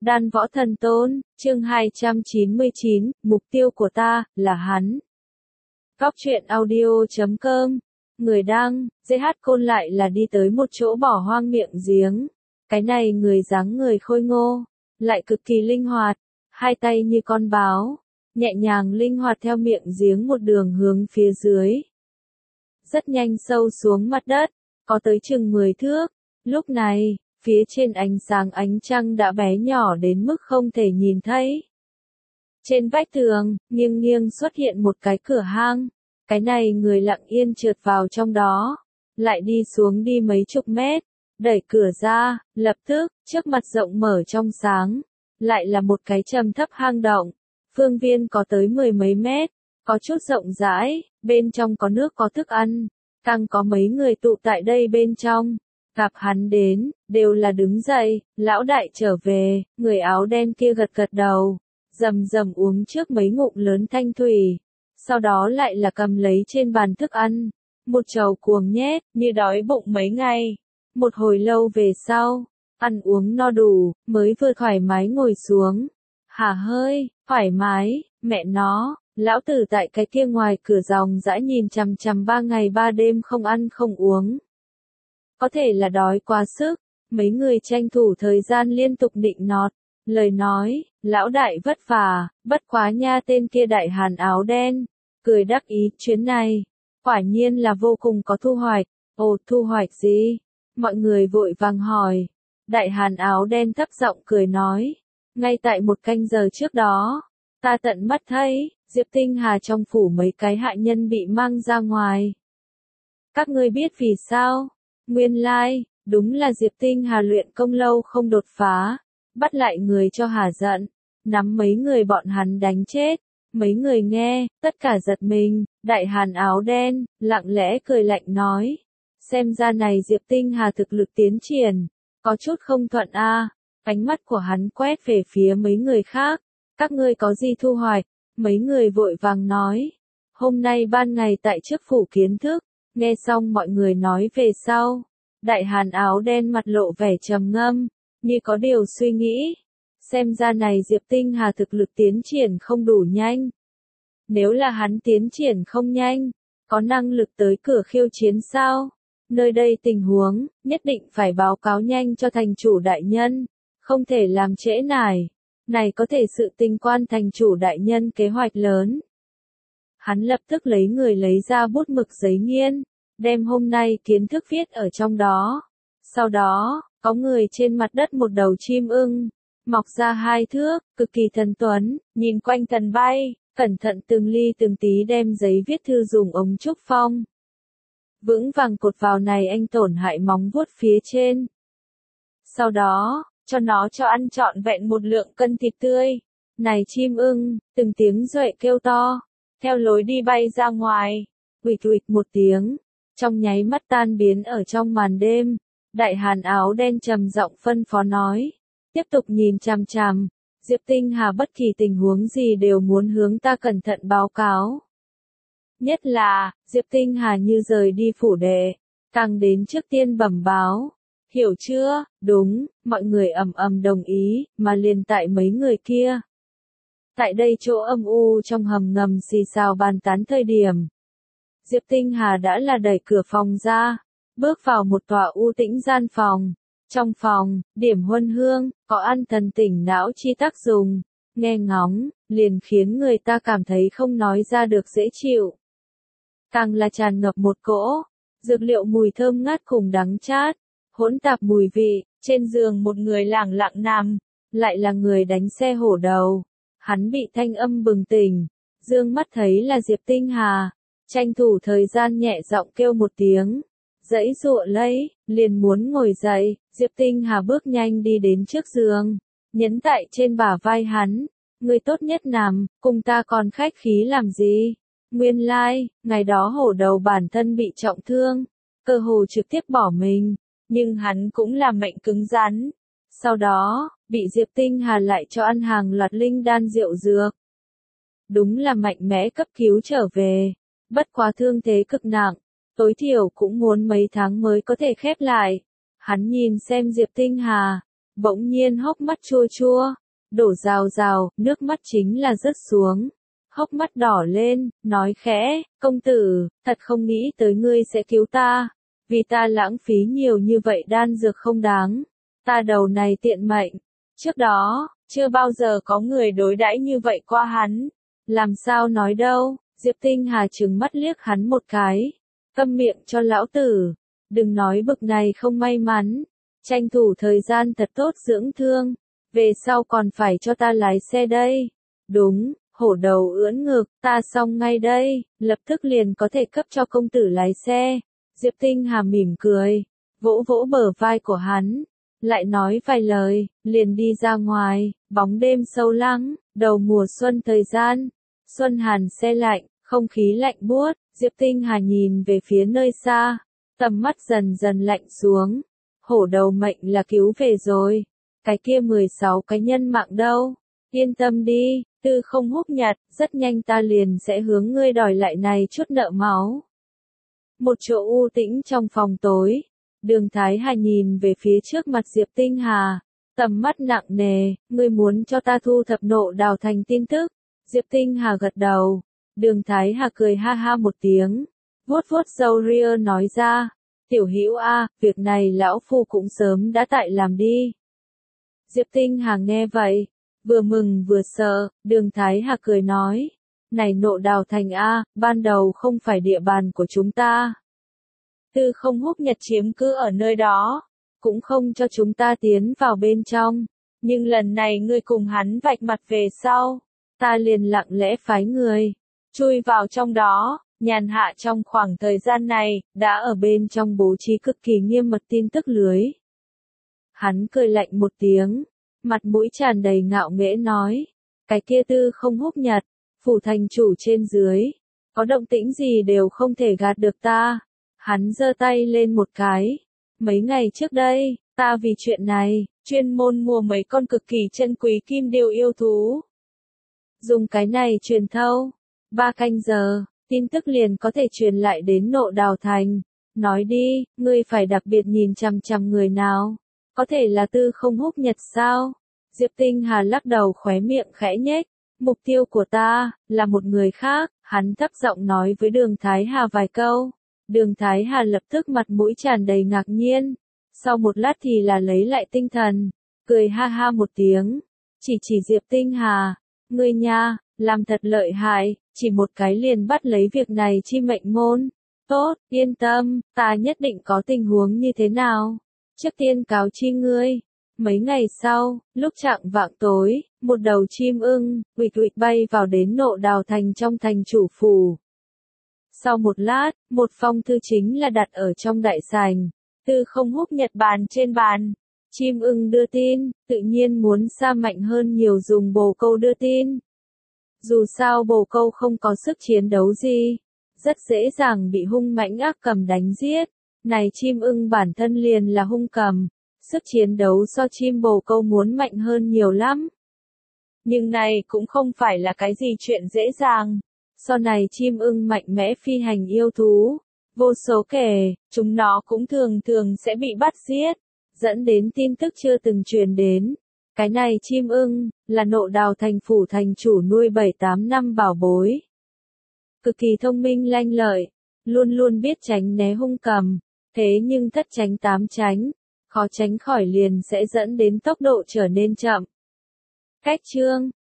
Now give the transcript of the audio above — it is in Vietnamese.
Đan Võ Thần Tôn, chương 299, mục tiêu của ta, là hắn. Góc truyện audio.com. Người đăng, GH Côn lại là đi tới một chỗ bỏ hoang miệng giếng. Cái này người dáng người khôi ngô, lại cực kỳ linh hoạt, hai tay như con báo, nhẹ nhàng linh hoạt theo miệng giếng một đường hướng phía dưới. Rất nhanh sâu xuống mặt đất, có tới chừng 10 thước. Lúc này, phía trên ánh sáng ánh trăng đã bé nhỏ đến mức không thể nhìn thấy. Trên vách tường, nghiêng nghiêng xuất hiện một cái cửa hang. Cái này người lặng yên trượt vào trong đó, lại đi xuống đi mấy chục mét, đẩy cửa ra, lập tức, trước mặt rộng mở trong sáng, lại là một cái trầm thấp hang động. Phương viên có tới 10 mấy mét, có chút rộng rãi, bên trong có nước có thức ăn, càng có mấy người tụ tại đây bên trong. Gặp hắn đến, đều là đứng dậy, lão đại trở về, người áo đen kia gật gật đầu, rầm rầm uống trước mấy ngụm lớn thanh thủy, sau đó lại là cầm lấy trên bàn thức ăn, một chầu cuồng nhét, như đói bụng mấy ngày. Một hồi lâu về sau, ăn uống no đủ, mới vừa thoải mái ngồi xuống. Hả hơi, thoải mái, mẹ nó, lão tử tại cái kia ngoài cửa ròng rãi nhìn chằm chằm 3 ngày 3 đêm không ăn không uống. Có thể là đói quá sức, mấy người tranh thủ thời gian liên tục nịnh nọt, lời nói, lão đại vất vả, bất quá nha tên kia đại hàn áo đen, cười đắc ý chuyến này, quả nhiên là vô cùng có thu hoạch. Ồ, thu hoạch gì? Mọi người vội vàng hỏi. Đại hàn áo đen thấp giọng cười nói, ngay tại 1 canh giờ trước đó, ta tận mắt thấy, Diệp Tinh Hà trong phủ mấy cái hạ nhân bị mang ra ngoài. Các ngươi biết vì sao? Nguyên lai, đúng là Diệp Tinh Hà luyện công lâu không đột phá, bắt lại người cho hả giận, nắm mấy người bọn hắn đánh chết. Mấy người nghe, tất cả giật mình, đại hàn áo đen, lặng lẽ cười lạnh nói. Xem ra này Diệp Tinh Hà thực lực tiến triển, có chút không thuận a. Ánh mắt của hắn quét về phía mấy người khác, các ngươi có gì thu hoạch? Mấy người vội vàng nói. Hôm nay ban ngày tại trước phủ kiến thức, nghe xong mọi người nói về sau. Đại hàn áo đen mặt lộ vẻ trầm ngâm, như có điều suy nghĩ. Xem ra này Diệp Tinh Hà thực lực tiến triển không đủ nhanh. Nếu là hắn tiến triển không nhanh, có năng lực tới cửa khiêu chiến sao? Nơi đây tình huống, nhất định phải báo cáo nhanh cho thành chủ đại nhân, không thể làm trễ nải. Này có thể sự tình quan thành chủ đại nhân kế hoạch lớn. Hắn lập tức lấy ra bút mực giấy nghiên, đem hôm nay kiến thức viết ở trong đó. Sau đó, có người trên mặt đất một đầu chim ưng, mọc ra 2 thước, cực kỳ thần tuấn, nhìn quanh thần bay, cẩn thận từng ly từng tí đem giấy viết thư dùng ống trúc phong. Vững vàng cột vào này anh tổn hại móng vuốt phía trên. Sau đó, cho nó cho ăn trọn vẹn 1 lượng cân thịt tươi. Này chim ưng, từng tiếng duệ kêu to, theo lối đi bay ra ngoài, huỵch huỵch một tiếng, trong nháy mắt tan biến ở trong màn đêm. Đại hàn áo đen trầm giọng phân phó nói, tiếp tục nhìn chằm chằm, Diệp Tinh Hà bất kỳ tình huống gì đều muốn hướng ta cẩn thận báo cáo. Nhất là, Diệp Tinh Hà như rời đi phủ đệ, càng đến trước tiên bẩm báo. Hiểu chưa? Đúng, mọi người ầm ầm đồng ý, mà liền tại mấy người kia. Tại đây chỗ âm u trong hầm ngầm xì xào bàn tán thời điểm. Diệp Tinh Hà đã là đẩy cửa phòng ra, bước vào một tòa u tĩnh gian phòng. Trong phòng, điểm huân hương, có ăn thần tỉnh não chi tác dùng, nghe ngóng, liền khiến người ta cảm thấy không nói ra được dễ chịu. Càng là tràn ngập một cỗ, dược liệu mùi thơm ngát cùng đắng chát, hỗn tạp mùi vị, trên giường một người lẳng lặng nằm, lại là người đánh xe hổ đầu. Hắn bị thanh âm bừng tỉnh, dương mắt thấy là Diệp Tinh Hà, tranh thủ thời gian nhẹ giọng kêu một tiếng. Dãy dụa lấy, liền muốn ngồi dậy, Diệp Tinh Hà bước nhanh đi đến trước giường, nhấn tại trên bả vai hắn, người tốt nhất nằm, cùng ta còn khách khí làm gì? Nguyên lai, ngày đó hổ đầu bản thân bị trọng thương, cơ hồ trực tiếp bỏ mình, nhưng hắn cũng là mệnh cứng rắn. Sau đó, bị Diệp Tinh Hà lại cho ăn hàng loạt linh đan rượu dược. Đúng là mạnh mẽ cấp cứu trở về, bất quá thương thế cực nặng. Tối thiểu cũng muốn mấy tháng mới có thể khép lại. Hắn nhìn xem Diệp Tinh Hà, bỗng nhiên hốc mắt chua chua, đổ rào rào, nước mắt chính là rớt xuống. Hốc mắt đỏ lên, nói khẽ, công tử, thật không nghĩ tới ngươi sẽ cứu ta, vì ta lãng phí nhiều như vậy đan dược không đáng, ta đầu này tiện mệnh, trước đó, chưa bao giờ có người đối đãi như vậy qua hắn, làm sao nói đâu, Diệp Tinh Hà trừng mắt liếc hắn một cái, câm miệng cho lão tử, đừng nói bực này không may mắn, tranh thủ thời gian thật tốt dưỡng thương, về sau còn phải cho ta lái xe đây, đúng. Hổ đầu ưỡn ngực, ta xong ngay đây, lập tức liền có thể cấp cho công tử lái xe. Diệp Tinh Hà mỉm cười, vỗ vỗ bờ vai của hắn, lại nói vài lời, liền đi ra ngoài, bóng đêm sâu lắng, đầu mùa xuân thời gian, xuân hàn se lạnh, không khí lạnh buốt, Diệp Tinh Hà nhìn về phía nơi xa, tầm mắt dần dần lạnh xuống, hổ đầu mệnh là cứu về rồi, cái kia 16 cái nhân mạng đâu, yên tâm đi. Tư không húc nhạt, rất nhanh ta liền sẽ hướng ngươi đòi lại này chút nợ máu. Một chỗ u tĩnh trong phòng tối, Đường Thái Hà nhìn về phía trước mặt Diệp Tinh Hà, tầm mắt nặng nề, ngươi muốn cho ta thu thập Nộ Đào Thành tin tức. Diệp Tinh Hà gật đầu, Đường Thái Hà cười ha ha một tiếng, vuốt vuốt râu ria nói ra, tiểu hữu a, việc này lão phu cũng sớm đã tại làm đi. Diệp Tinh Hà nghe vậy, vừa mừng vừa sợ, Đường Thái Hà cười nói, này Nộ Đào Thành a, ban đầu không phải địa bàn của chúng ta. Tư không húc nhật chiếm cứ ở nơi đó, cũng không cho chúng ta tiến vào bên trong, nhưng lần này ngươi cùng hắn vạch mặt về sau, ta liền lặng lẽ phái người, chui vào trong đó, nhàn hạ trong khoảng thời gian này, đã ở bên trong bố trí cực kỳ nghiêm mật tin tức lưới. Hắn cười lạnh một tiếng. Mặt mũi tràn đầy ngạo nghễ nói, cái kia Tư không húc nhật, phủ thành chủ trên dưới, có động tĩnh gì đều không thể gạt được ta. Hắn giơ tay lên một cái, mấy ngày trước đây, ta vì chuyện này, chuyên môn mua mấy con cực kỳ chân quý kim điêu yêu thú. Dùng cái này truyền thâu, 3 canh giờ, tin tức liền có thể truyền lại đến Nộ Đào Thành. Nói đi, ngươi phải đặc biệt nhìn chằm chằm người nào? Có thể là Tư không húc nhật sao? Diệp Tinh Hà lắc đầu khóe miệng khẽ nhếch, mục tiêu của ta, là một người khác, hắn thấp giọng nói với Đường Thái Hà vài câu. Đường Thái Hà lập tức mặt mũi tràn đầy ngạc nhiên, sau một lát thì là lấy lại tinh thần, cười ha ha một tiếng, chỉ Diệp Tinh Hà, ngươi nha, làm thật lợi hại, chỉ một cái liền bắt lấy việc này chi mệnh môn. Tốt, yên tâm, ta nhất định có tình huống như thế nào. Trước tiên cáo chi ngươi. Mấy ngày sau, lúc chạng vạng tối, một đầu chim ưng, huỵch huỵch bay vào đến Nộ Đào Thành trong thành chủ phủ. Sau một lát, một phong thư chính là đặt ở trong đại sảnh, Tư không húc nhật bàn trên bàn. Chim ưng đưa tin, tự nhiên muốn xa mạnh hơn nhiều dùng bồ câu đưa tin. Dù sao bồ câu không có sức chiến đấu gì, rất dễ dàng bị hung mãnh ác cầm đánh giết. Này chim ưng bản thân liền là hung cầm, sức chiến đấu so chim bồ câu muốn mạnh hơn nhiều lắm. Nhưng này cũng không phải là cái gì chuyện dễ dàng. So này chim ưng mạnh mẽ phi hành yêu thú, vô số kể, chúng nó cũng thường sẽ bị bắt giết, dẫn đến tin tức chưa từng truyền đến. Cái này chim ưng, là Nộ Đào Thành phủ thành chủ nuôi 7-8 năm bảo bối. Cực kỳ thông minh lanh lợi, luôn luôn biết tránh né hung cầm, thế nhưng thất tránh tám tránh, khó tránh khỏi liền sẽ dẫn đến tốc độ trở nên chậm. Cách chương